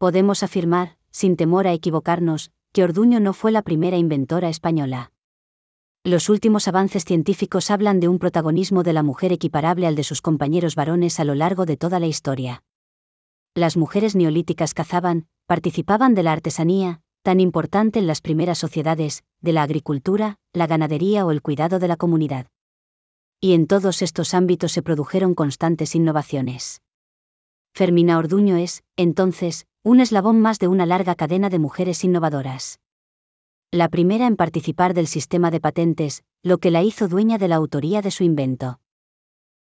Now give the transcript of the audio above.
Podemos afirmar, sin temor a equivocarnos, que Orduño no fue la primera inventora española. Los últimos avances científicos hablan de un protagonismo de la mujer equiparable al de sus compañeros varones a lo largo de toda la historia. Las mujeres neolíticas cazaban, participaban de la artesanía, tan importante en las primeras sociedades, de la agricultura, la ganadería o el cuidado de la comunidad. Y en todos estos ámbitos se produjeron constantes innovaciones. Fermina Orduño es, entonces, un eslabón más de una larga cadena de mujeres innovadoras. La primera en participar del sistema de patentes, lo que la hizo dueña de la autoría de su invento.